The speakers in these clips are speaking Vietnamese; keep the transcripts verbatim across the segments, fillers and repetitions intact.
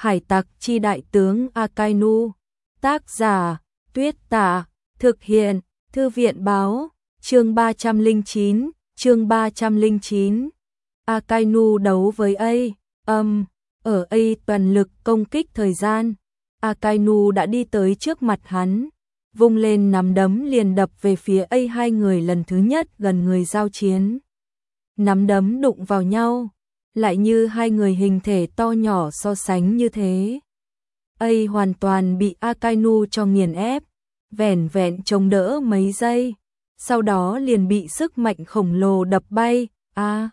Hải tặc chi đại tướng Akainu. Tác giả, Tuyết Tả. Thực hiện, Thư viện báo. Chương ba trăm lẻ chín, chương ba trăm lẻ chín. Akainu đấu với A. Âm, ở A toàn lực công kích thời gian. Akainu đã đi tới trước mặt hắn, vung lên nắm đấm liền đập về phía A hai người lần thứ nhất gần người giao chiến. Nắm đấm đụng vào nhau, lại như hai người hình thể to nhỏ so sánh như thế. A hoàn toàn bị Akainu cho nghiền ép, vẻn vẹn chống đỡ mấy giây, sau đó liền bị sức mạnh khổng lồ đập bay. A.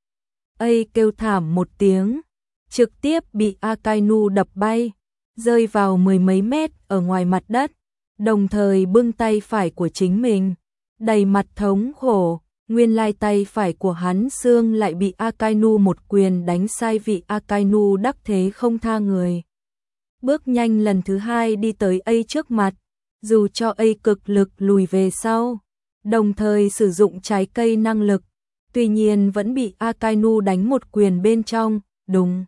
A kêu thảm một tiếng, trực tiếp bị Akainu đập bay, rơi vào mười mấy mét ở ngoài mặt đất, đồng thời bưng tay phải của chính mình, đầy mặt thống khổ. Nguyên lai tay phải của hắn xương lại bị Akainu một quyền đánh sai vị. Akainu đắc thế không tha người, bước nhanh lần thứ hai đi tới A trước mặt, dù cho A cực lực lùi về sau, đồng thời sử dụng trái cây năng lực, tuy nhiên vẫn bị Akainu đánh một quyền bên trong, đùng.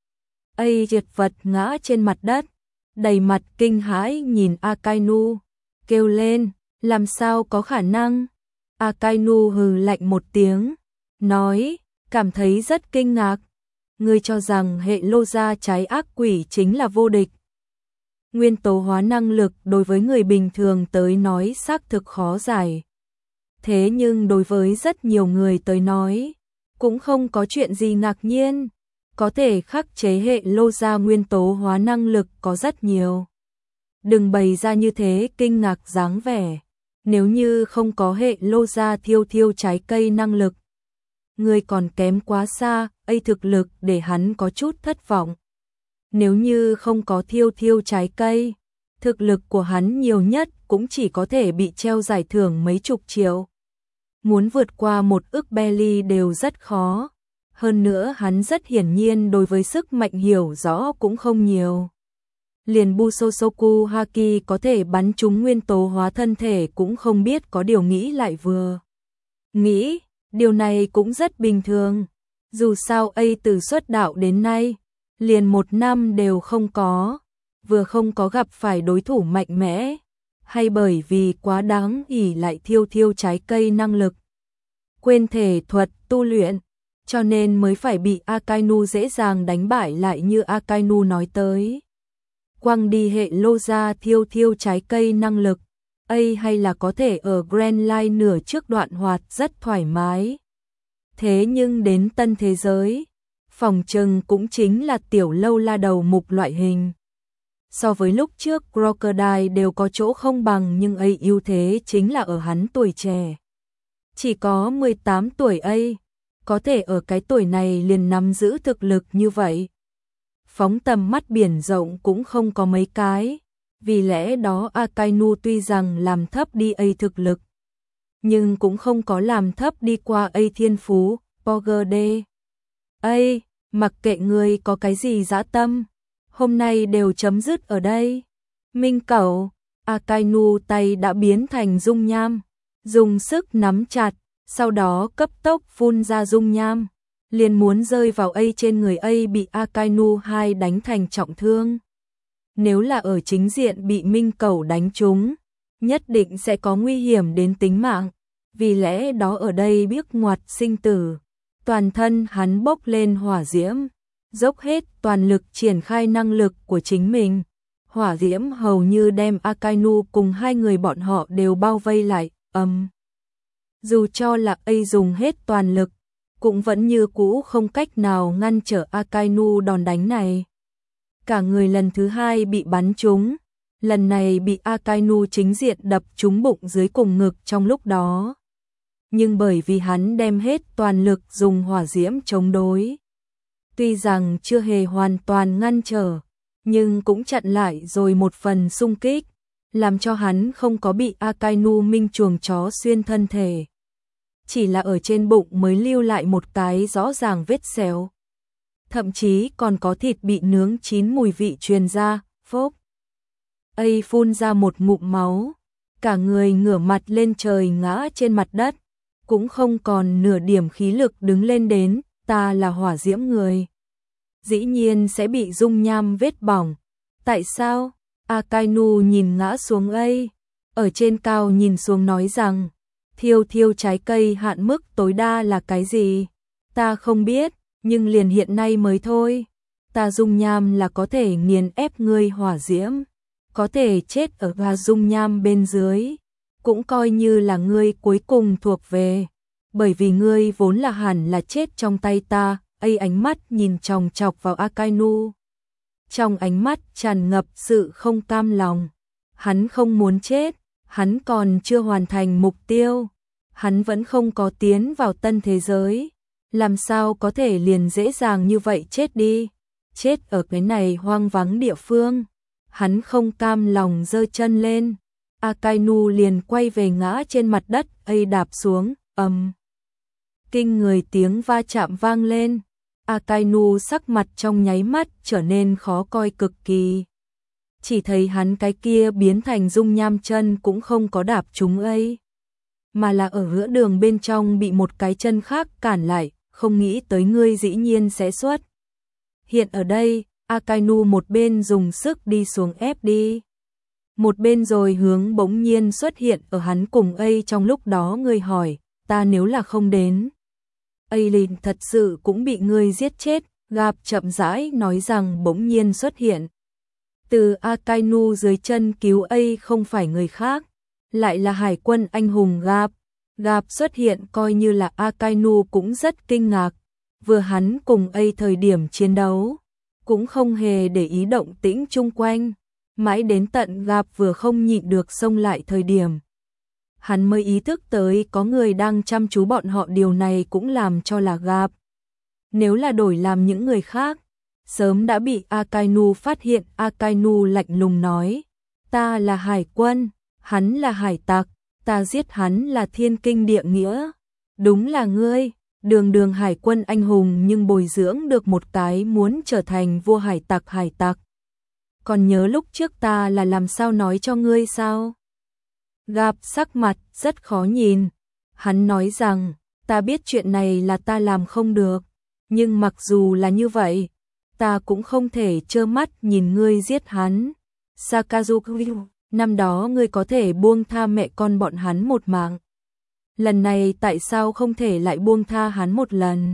A chật vật ngã trên mặt đất, đầy mặt kinh hãi nhìn Akainu, kêu lên, làm sao có khả năng? Akainu hừ lạnh một tiếng, nói, cảm thấy rất kinh ngạc. Ngươi cho rằng hệ lô gia trái ác quỷ chính là vô địch. Nguyên tố hóa năng lực đối với người bình thường tới nói xác thực khó giải. Thế nhưng đối với rất nhiều người tới nói, cũng không có chuyện gì ngạc nhiên. Có thể khắc chế hệ lô gia nguyên tố hóa năng lực có rất nhiều. Đừng bày ra như thế kinh ngạc dáng vẻ. Nếu như không có hệ lô gia thiêu thiêu trái cây năng lực, người còn kém quá xa. A thực lực để hắn có chút thất vọng. Nếu như không có thiêu thiêu trái cây, thực lực của hắn nhiều nhất cũng chỉ có thể bị treo giải thưởng mấy chục triệu. Muốn vượt qua một ức belly đều rất khó. Hơn nữa hắn rất hiển nhiên đối với sức mạnh hiểu rõ cũng không nhiều. Liền Busosoku Haki có thể bắn trúng nguyên tố hóa thân thể cũng không biết có điều nghĩ lại vừa. Nghĩ, điều này cũng rất bình thường. Dù sao A từ xuất đạo đến nay, liền một năm đều không có, vừa không có gặp phải đối thủ mạnh mẽ, hay bởi vì quá đáng ỷ lại thiêu thiêu trái cây năng lực, quên thể thuật tu luyện, cho nên mới phải bị Akainu dễ dàng đánh bại lại như Akainu nói tới. Quăng đi hệ lô gia thiêu thiêu trái cây năng lực, A hay là có thể ở Grand Line nửa trước đoạn hoạt rất thoải mái. Thế nhưng đến tân thế giới, phòng trừng cũng chính là tiểu lâu la đầu mục loại hình. So với lúc trước Crocodile đều có chỗ không bằng, nhưng A ưu thế chính là ở hắn tuổi trẻ. Chỉ có mười tám tuổi A, có thể ở cái tuổi này liền nắm giữ thực lực như vậy. Phóng tầm mắt biển rộng cũng không có mấy cái, vì lẽ đó Akainu tuy rằng làm thấp đi A thực lực, nhưng cũng không có làm thấp đi qua A thiên phú. Poger D. A, mặc kệ ngươi có cái gì dã tâm, hôm nay đều chấm dứt ở đây. Minh Cẩu, Akainu tay đã biến thành dung nham, dùng sức nắm chặt, sau đó cấp tốc phun ra dung nham, liền muốn rơi vào A trên người. A bị Akainu hai đánh thành trọng thương. Nếu là ở chính diện bị Minh Cẩu đánh trúng, nhất định sẽ có nguy hiểm đến tính mạng, vì lẽ đó ở đây biết ngoặt sinh tử. Toàn thân hắn bốc lên hỏa diễm, dốc hết toàn lực triển khai năng lực của chính mình. Hỏa diễm hầu như đem Akainu cùng hai người bọn họ đều bao vây lại. Âm. Dù cho là A dùng hết toàn lực, cũng vẫn như cũ không cách nào ngăn trở Akainu đòn đánh này. Cả người lần thứ hai bị bắn trúng, lần này bị Akainu chính diện đập trúng bụng dưới cùng ngực trong lúc đó. Nhưng bởi vì hắn đem hết toàn lực dùng hỏa diễm chống đối, tuy rằng chưa hề hoàn toàn ngăn trở, nhưng cũng chặn lại rồi một phần xung kích, làm cho hắn không có bị Akainu minh chuồng chó xuyên thân thể. Chỉ là ở trên bụng mới lưu lại một cái rõ ràng vết xéo. Thậm chí còn có thịt bị nướng chín mùi vị truyền ra. Phốc. A phun ra một ngụm máu, cả người ngửa mặt lên trời ngã trên mặt đất, cũng không còn nửa điểm khí lực đứng lên đến. Ta là hỏa diễm người. dĩ nhiên sẽ bị dung nham vết bỏng. Tại sao? Akainu nhìn ngã xuống ấy, ở trên cao nhìn xuống nói rằng, thiêu thiêu trái cây hạn mức tối đa là cái gì? Ta không biết, nhưng liền hiện nay mới thôi. Ta dung nham là có thể nghiền ép ngươi hỏa diễm, có thể chết ở ga dung nham bên dưới, cũng coi như là ngươi cuối cùng thuộc về, bởi vì ngươi vốn là hẳn là chết trong tay ta. Ấy ánh mắt nhìn chòng chọc vào Akainu, trong ánh mắt tràn ngập sự không cam lòng. Hắn không muốn chết, hắn còn chưa hoàn thành mục tiêu, hắn vẫn không có tiến vào tân thế giới, làm sao có thể liền dễ dàng như vậy chết đi, chết ở cái này hoang vắng địa phương. Hắn không cam lòng giơ chân lên, Akainu liền quay về ngã trên mặt đất, ấy đạp xuống, ầm. Kinh người tiếng va chạm vang lên, Akainu sắc mặt trong nháy mắt trở nên khó coi cực kỳ. Chỉ thấy hắn cái kia biến thành dung nham chân cũng không có đạp trúng ấy, mà là ở giữa đường bên trong bị một cái chân khác cản lại, không nghĩ tới ngươi dĩ nhiên sẽ xuất hiện ở đây. Akainu một bên dùng sức đi xuống ép đi, một bên rồi hướng bỗng nhiên xuất hiện ở hắn cùng ấy. Trong lúc đó ngươi hỏi, ta nếu là không đến, Aileen thật sự cũng bị ngươi giết chết. Gap chậm rãi nói rằng bỗng nhiên xuất hiện từ Akainu dưới chân cứu A không phải người khác, lại là hải quân anh hùng Gap. Gap xuất hiện coi như là Akainu cũng rất kinh ngạc, vừa hắn cùng A thời điểm chiến đấu, cũng không hề để ý động tĩnh chung quanh, mãi đến tận Gap vừa không nhịn được xông lại thời điểm, hắn mới ý thức tới có người đang chăm chú bọn họ. Điều này cũng làm cho là Gap, nếu là đổi làm những người khác, sớm đã bị Akainu phát hiện. Akainu lạnh lùng nói, ta là hải quân, hắn là hải tặc, ta giết hắn là thiên kinh địa nghĩa. Đúng là ngươi, đường đường hải quân anh hùng nhưng bồi dưỡng được một cái muốn trở thành vua hải tặc hải tặc. Còn nhớ lúc trước ta là làm sao nói cho ngươi sao? Gap sắc mặt rất khó nhìn, hắn nói rằng, ta biết chuyện này là ta làm không được, nhưng mặc dù là như vậy, ta cũng không thể trơ mắt nhìn ngươi giết hắn. Sakazuki, năm đó ngươi có thể buông tha mẹ con bọn hắn một mạng, lần này tại sao không thể lại buông tha hắn một lần?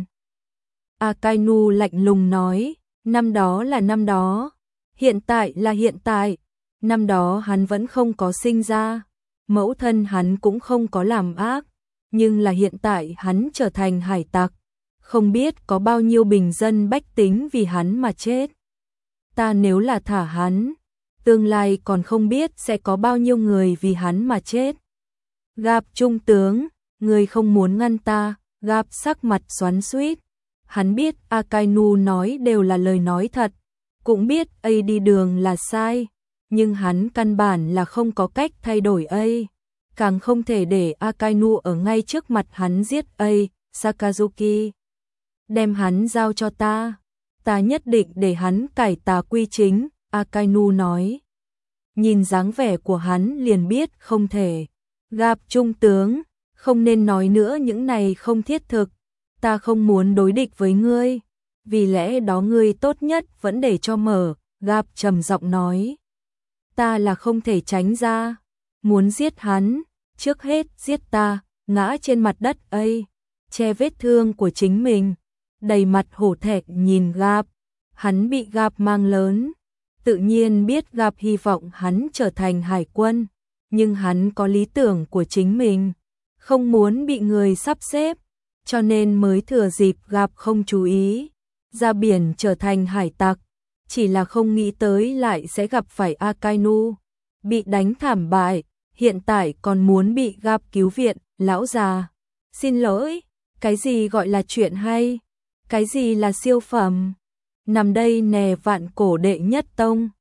Akainu lạnh lùng nói, năm đó là năm đó, hiện tại là hiện tại. Năm đó hắn vẫn không có sinh ra, mẫu thân hắn cũng không có làm ác, nhưng là hiện tại hắn trở thành hải tặc, không biết có bao nhiêu bình dân bách tính vì hắn mà chết. Ta nếu là thả hắn, tương lai còn không biết sẽ có bao nhiêu người vì hắn mà chết. Gap trung tướng, người không muốn ngăn ta. Gap sắc mặt xoắn xuýt, hắn biết Akainu nói đều là lời nói thật, cũng biết A đi đường là sai, nhưng hắn căn bản là không có cách thay đổi A, càng không thể để Akainu ở ngay trước mặt hắn giết A. Sakazuki, đem hắn giao cho ta, ta nhất định để hắn cải tà quy chính. Akainu nói, nhìn dáng vẻ của hắn liền biết không thể. Gap trung tướng, không nên nói nữa những này không thiết thực, ta không muốn đối địch với ngươi, vì lẽ đó ngươi tốt nhất vẫn để cho mở. Gap trầm giọng nói, ta là không thể tránh ra, muốn giết hắn, trước hết giết ta. Ngã trên mặt đất A, che vết thương của chính mình, đầy mặt hổ thẹn nhìn Gap, hắn bị Gap mang lớn, tự nhiên biết Gap hy vọng hắn trở thành hải quân, nhưng hắn có lý tưởng của chính mình, không muốn bị người sắp xếp, cho nên mới thừa dịp Gap không chú ý, ra biển trở thành hải tặc, chỉ là không nghĩ tới lại sẽ gặp phải Akainu, bị đánh thảm bại, hiện tại còn muốn bị Gap cứu viện. Lão già, xin lỗi, cái gì gọi là chuyện hay, cái gì là siêu phẩm, nằm đây nè vạn cổ đệ nhất tông.